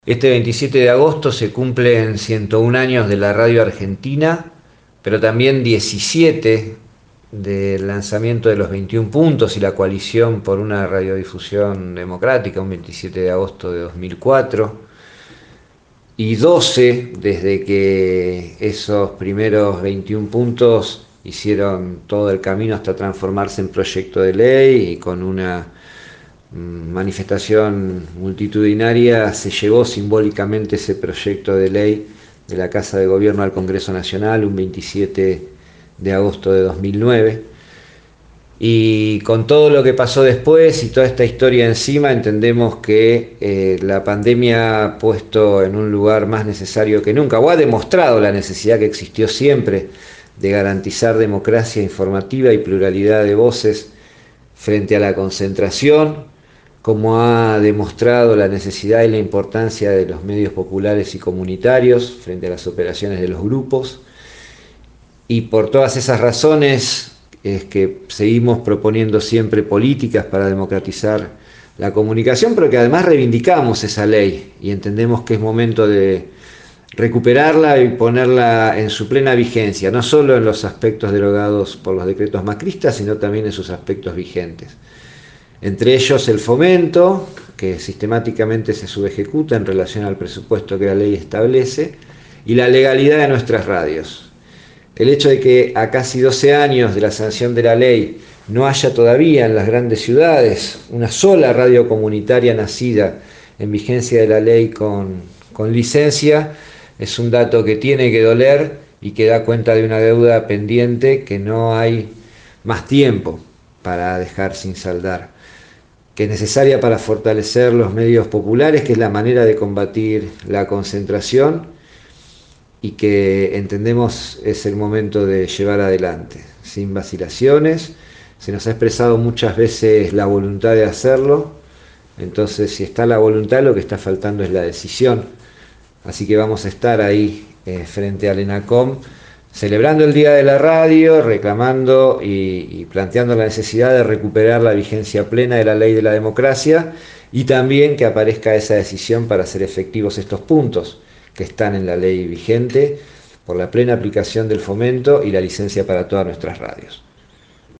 Este 27 de agosto se cumplen 101 años de la radio argentina, pero también 17 del lanzamiento de los 21 puntos y la coalición por una radiodifusión democrática, un 27 de agosto de 2004, y 12 desde que esos primeros 21 puntos hicieron todo el camino hasta transformarse en proyecto de ley y con una manifestación multitudinaria se llevó simbólicamente ese proyecto de ley de la Casa de Gobierno al Congreso Nacional un 27 de agosto de 2009. Y con todo lo que pasó después y toda esta historia encima, entendemos que la pandemia ha puesto en un lugar más necesario que nunca, o ha demostrado la necesidad que existió siempre de garantizar democracia informativa y pluralidad de voces frente a la concentración, como ha demostrado la necesidad y la importancia de los medios populares y comunitarios frente a las operaciones de los grupos. Y por todas esas razones es que seguimos proponiendo siempre políticas para democratizar la comunicación, pero que además reivindicamos esa ley y entendemos que es momento de recuperarla y ponerla en su plena vigencia, no solo en los aspectos derogados por los decretos macristas, sino también en sus aspectos vigentes. Entre ellos el fomento, que sistemáticamente se subejecuta en relación al presupuesto que la ley establece, y la legalidad de nuestras radios. El hecho de que a casi 12 años de la sanción de la ley no haya todavía en las grandes ciudades una sola radio comunitaria nacida en vigencia de la ley con licencia, es un dato que tiene que doler y que da cuenta de una deuda pendiente que no hay más tiempo para dejar sin saldar, que es necesaria para fortalecer los medios populares, que es la manera de combatir la concentración y que entendemos es el momento de llevar adelante, sin vacilaciones. Se nos ha expresado muchas veces la voluntad de hacerlo, entonces si está la voluntad, lo que está faltando es la decisión. Así que vamos a estar ahí frente al ENACOM, celebrando el Día de la Radio, reclamando y planteando la necesidad de recuperar la vigencia plena de la ley de la democracia y también que aparezca esa decisión para hacer efectivos estos puntos que están en la ley vigente por la plena aplicación del fomento y la licencia para todas nuestras radios.